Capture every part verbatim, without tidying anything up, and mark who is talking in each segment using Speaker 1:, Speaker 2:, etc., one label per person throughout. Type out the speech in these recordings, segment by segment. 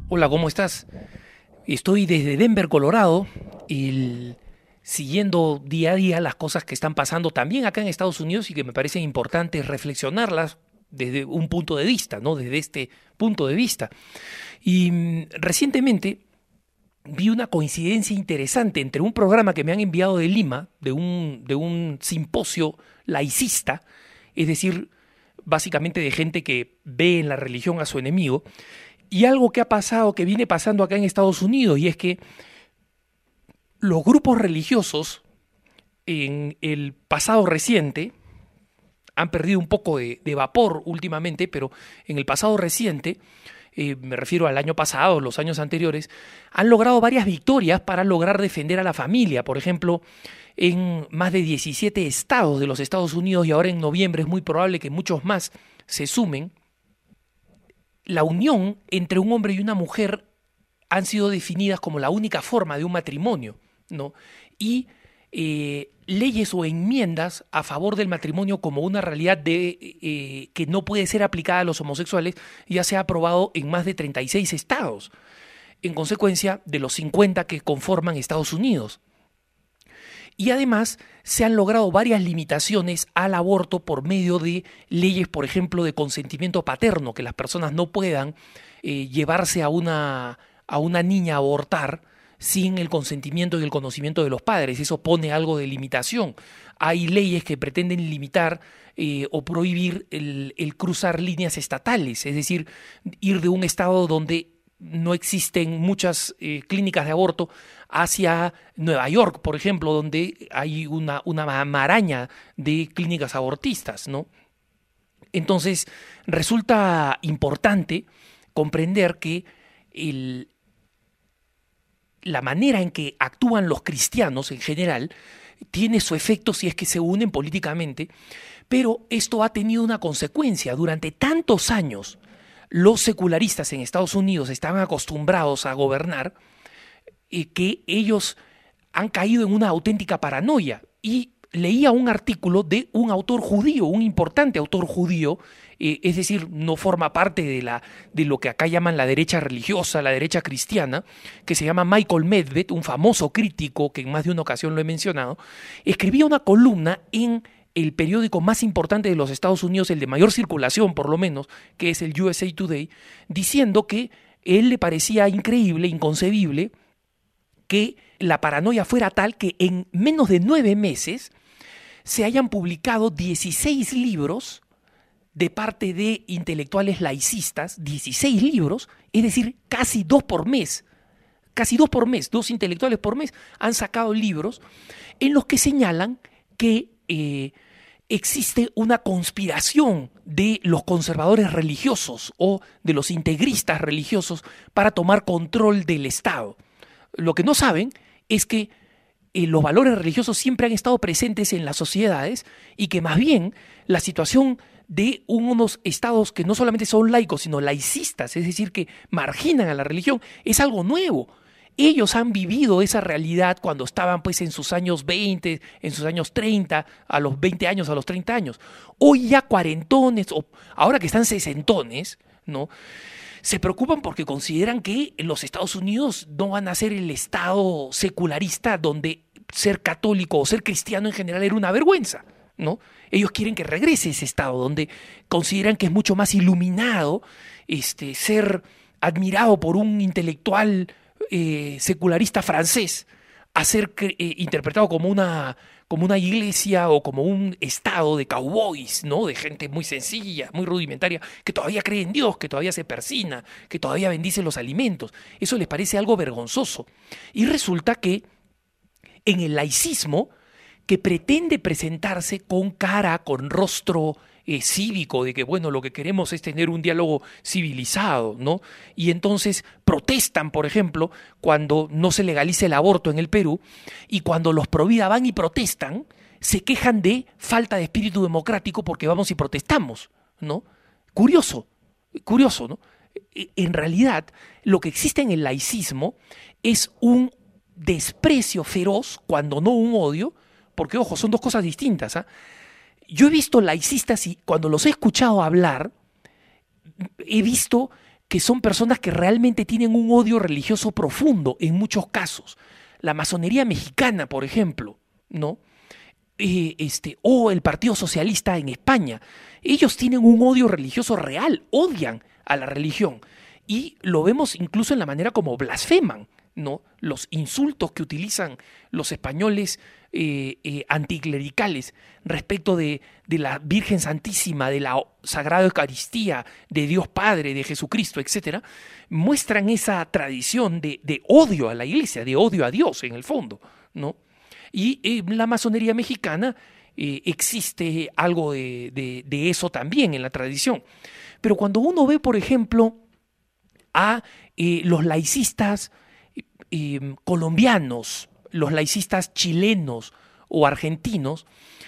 Speaker 1: Hola, ¿cómo estás? Estoy desde Denver, Colorado, y siguiendo día a día las cosas que están pasando también acá en Estados Unidos y que me parecen importantes reflexionarlas desde un punto de vista, ¿no? Desde este punto de vista. Y mm, recientemente vi una coincidencia interesante entre un programa que me han enviado de Lima, de un, de un simposio laicista, es decir, básicamente de gente que ve en la religión a su enemigo, y algo que ha pasado, que viene pasando acá en Estados Unidos, y es que los grupos religiosos en el pasado reciente han perdido un poco de, de vapor últimamente, pero en el pasado reciente, eh, me refiero al año pasado, los años anteriores, han logrado varias victorias para lograr defender a la familia. Por ejemplo, en más de diecisiete estados de los Estados Unidos, y ahora en noviembre es muy probable que muchos más se sumen, la unión entre un hombre y una mujer han sido definidas como la única forma de un matrimonio, ¿no? Y eh, leyes o enmiendas a favor del matrimonio como una realidad de, eh, que no puede ser aplicada a los homosexuales ya se ha aprobado en más de treinta y seis estados, en consecuencia de los cincuenta que conforman Estados Unidos. Y además se han logrado varias limitaciones al aborto por medio de leyes, por ejemplo, de consentimiento paterno, que las personas no puedan eh, llevarse a una, a una niña a abortar sin el consentimiento y el conocimiento de los padres. Eso pone algo de limitación. Hay leyes que pretenden limitar eh, o prohibir el, el cruzar líneas estatales, es decir, ir de un estado donde no existen muchas eh, clínicas de aborto hacia Nueva York, por ejemplo, donde hay una, una maraña de clínicas abortistas, ¿no? Entonces, resulta importante comprender que el, la manera en que actúan los cristianos en general tiene su efecto si es que se unen políticamente, pero esto ha tenido una consecuencia. Durante tantos años, los secularistas en Estados Unidos estaban acostumbrados a gobernar y que ellos han caído en una auténtica paranoia. Y leía un artículo de un autor judío, un importante autor judío, eh, es decir, no forma parte de, la, de lo que acá llaman la derecha religiosa, la derecha cristiana, que se llama Michael Medved, un famoso crítico que en más de una ocasión lo he mencionado, escribía una columna en el periódico más importante de los Estados Unidos, el de mayor circulación por lo menos, que es el U S A Today, diciendo que él le parecía increíble, inconcebible, que la paranoia fuera tal que en menos de nueve meses se hayan publicado dieciséis libros de parte de intelectuales laicistas, dieciséis libros, es decir, casi dos por mes, casi dos por mes, dos intelectuales por mes han sacado libros en los que señalan que eh, existe una conspiración de los conservadores religiosos o de los integristas religiosos para tomar control del Estado. Lo que no saben es que eh, los valores religiosos siempre han estado presentes en las sociedades y que más bien la situación de unos estados que no solamente son laicos, sino laicistas, es decir, que marginan a la religión, es algo nuevo. Ellos han vivido esa realidad cuando estaban pues en sus años veinte, en sus años treinta, a los veinte años, a los treinta años. Hoy ya cuarentones, o ahora que están sesentones, ¿no? Se preocupan porque consideran que los Estados Unidos no van a ser el estado secularista donde ser católico o ser cristiano en general era una vergüenza, ¿no? Ellos quieren que regrese ese estado donde consideran que es mucho más iluminado este, ser admirado por un intelectual eh, secularista francés a ser eh, interpretado como una, como una iglesia o como un estado de cowboys, ¿no? De gente muy sencilla, muy rudimentaria, que todavía cree en Dios, que todavía se persina, que todavía bendice los alimentos. Eso les parece algo vergonzoso. Y resulta que en el laicismo, que pretende presentarse con cara, con rostro eh, cívico, de que bueno, lo que queremos es tener un diálogo civilizado, ¿no? Y entonces protestan, por ejemplo, cuando no se legaliza el aborto en el Perú, y cuando los provida van y protestan, se quejan de falta de espíritu democrático porque vamos y protestamos, ¿no? Curioso, curioso, ¿no? En realidad, lo que existe en el laicismo es un desprecio feroz, cuando no un odio, porque, ojo, son dos cosas distintas, ¿eh? Yo he visto laicistas y cuando los he escuchado hablar, he visto que son personas que realmente tienen un odio religioso profundo en muchos casos. La masonería mexicana, por ejemplo, ¿no? Eh, este, o el Partido Socialista en España. Ellos tienen un odio religioso real, odian a la religión. Y lo vemos incluso en la manera como blasfeman, ¿no? Los insultos que utilizan los españoles eh, eh, anticlericales respecto de, de la Virgen Santísima, de la Sagrada Eucaristía, de Dios Padre, de Jesucristo, etcétera, muestran esa tradición de, de odio a la iglesia, de odio a Dios en el fondo, ¿no? Y en la masonería mexicana eh, existe algo de, de, de eso también en la tradición. Pero cuando uno ve, por ejemplo, a eh, los laicistas eh, colombianos, los laicistas chilenos o argentinos,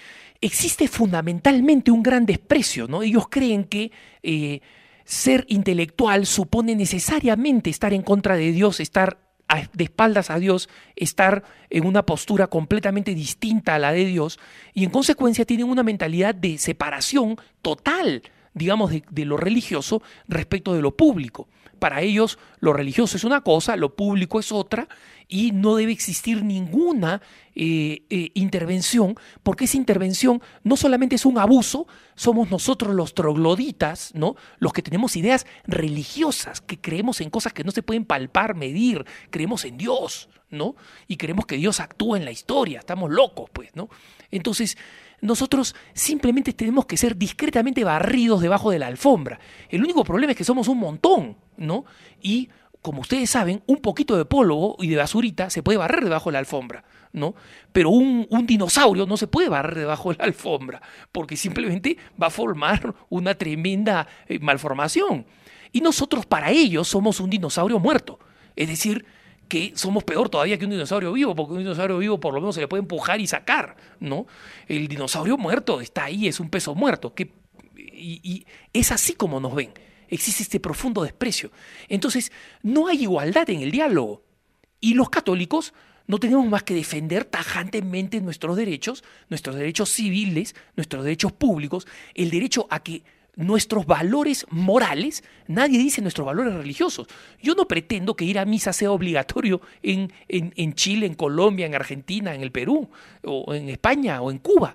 Speaker 1: existe fundamentalmente un gran desprecio, ¿no? Ellos creen que eh, ser intelectual supone necesariamente estar en contra de Dios, estar de espaldas a Dios, estar en una postura completamente distinta a la de Dios, y en consecuencia tienen una mentalidad de separación total, digamos, de, de lo religioso respecto de lo público. Para ellos lo religioso es una cosa, lo público es otra, y no debe existir ninguna eh, eh, intervención, porque esa intervención no solamente es un abuso, somos nosotros los trogloditas, ¿no? Los que tenemos ideas religiosas, que creemos en cosas que no se pueden palpar, medir, creemos en Dios, ¿no? Y creemos que Dios actúa en la historia, estamos locos, pues, ¿no? Entonces, nosotros simplemente tenemos que ser discretamente barridos debajo de la alfombra. El único problema es que somos un montón, ¿no? Y como ustedes saben, un poquito de polvo y de basurita se puede barrer debajo de la alfombra, ¿no? Pero un, un dinosaurio no se puede barrer debajo de la alfombra, porque simplemente va a formar una tremenda eh, malformación. Y nosotros para ellos somos un dinosaurio muerto, es decir, que somos peor todavía que un dinosaurio vivo, porque un dinosaurio vivo por lo menos se le puede empujar y sacar, ¿no? El dinosaurio muerto está ahí, es un peso muerto, que, y, y es así como nos ven. Existe este profundo desprecio. Entonces, no hay igualdad en el diálogo. Y los católicos no tenemos más que defender tajantemente nuestros derechos, nuestros derechos civiles, nuestros derechos públicos, el derecho a que nuestros valores morales, nadie dice nuestros valores religiosos. Yo no pretendo que ir a misa sea obligatorio en, en, en Chile, en Colombia, en Argentina, en el Perú, o en España, o en Cuba.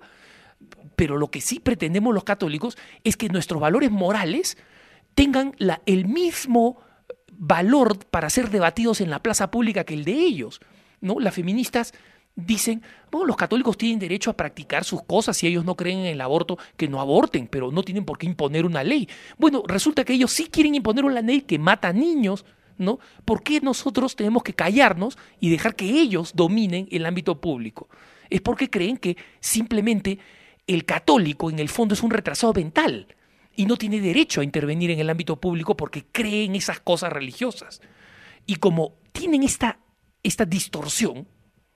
Speaker 1: Pero lo que sí pretendemos los católicos es que nuestros valores morales tengan la, el mismo valor para ser debatidos en la plaza pública que el de ellos, ¿no? Las feministas dicen, bueno, los católicos tienen derecho a practicar sus cosas, si ellos no creen en el aborto, que no aborten, pero no tienen por qué imponer una ley. Bueno, resulta que ellos sí quieren imponer una ley que mata niños, ¿no? ¿Por qué nosotros tenemos que callarnos y dejar que ellos dominen el ámbito público? Es porque creen que simplemente el católico en el fondo es un retrasado mental y no tiene derecho a intervenir en el ámbito público porque cree en esas cosas religiosas. Y como tienen esta, esta distorsión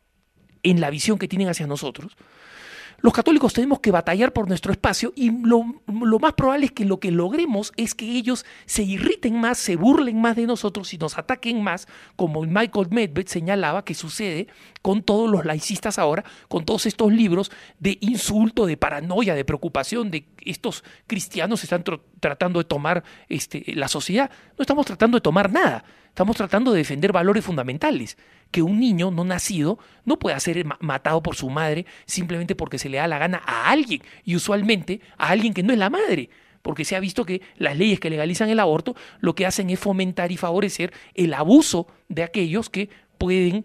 Speaker 1: en la visión que tienen hacia nosotros, los católicos tenemos que batallar por nuestro espacio y lo, lo más probable es que lo que logremos es que ellos se irriten más, se burlen más de nosotros y nos ataquen más, como Michael Medved señalaba que sucede con todos los laicistas ahora, con todos estos libros de insulto, de paranoia, de preocupación, de estos cristianos están tr- tratando de tomar este, la sociedad. No estamos tratando de tomar nada, estamos tratando de defender valores fundamentales. Que un niño no nacido no pueda ser matado por su madre simplemente porque se le da la gana a alguien, y usualmente a alguien que no es la madre, porque se ha visto que las leyes que legalizan el aborto lo que hacen es fomentar y favorecer el abuso de aquellos que pueden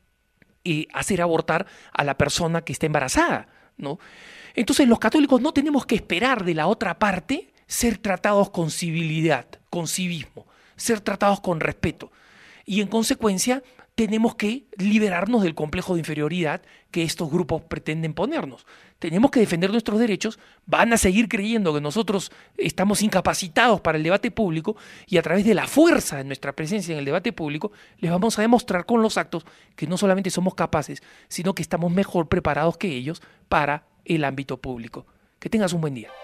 Speaker 1: eh, hacer abortar a la persona que está embarazada, ¿no? Entonces los católicos no tenemos que esperar de la otra parte ser tratados con civilidad, con civismo, ser tratados con respeto, y en consecuencia tenemos que liberarnos del complejo de inferioridad que estos grupos pretenden ponernos. Tenemos que defender nuestros derechos, van a seguir creyendo que nosotros estamos incapacitados para el debate público y a través de la fuerza de nuestra presencia en el debate público les vamos a demostrar con los actos que no solamente somos capaces, sino que estamos mejor preparados que ellos para el ámbito público. Que tengas un buen día.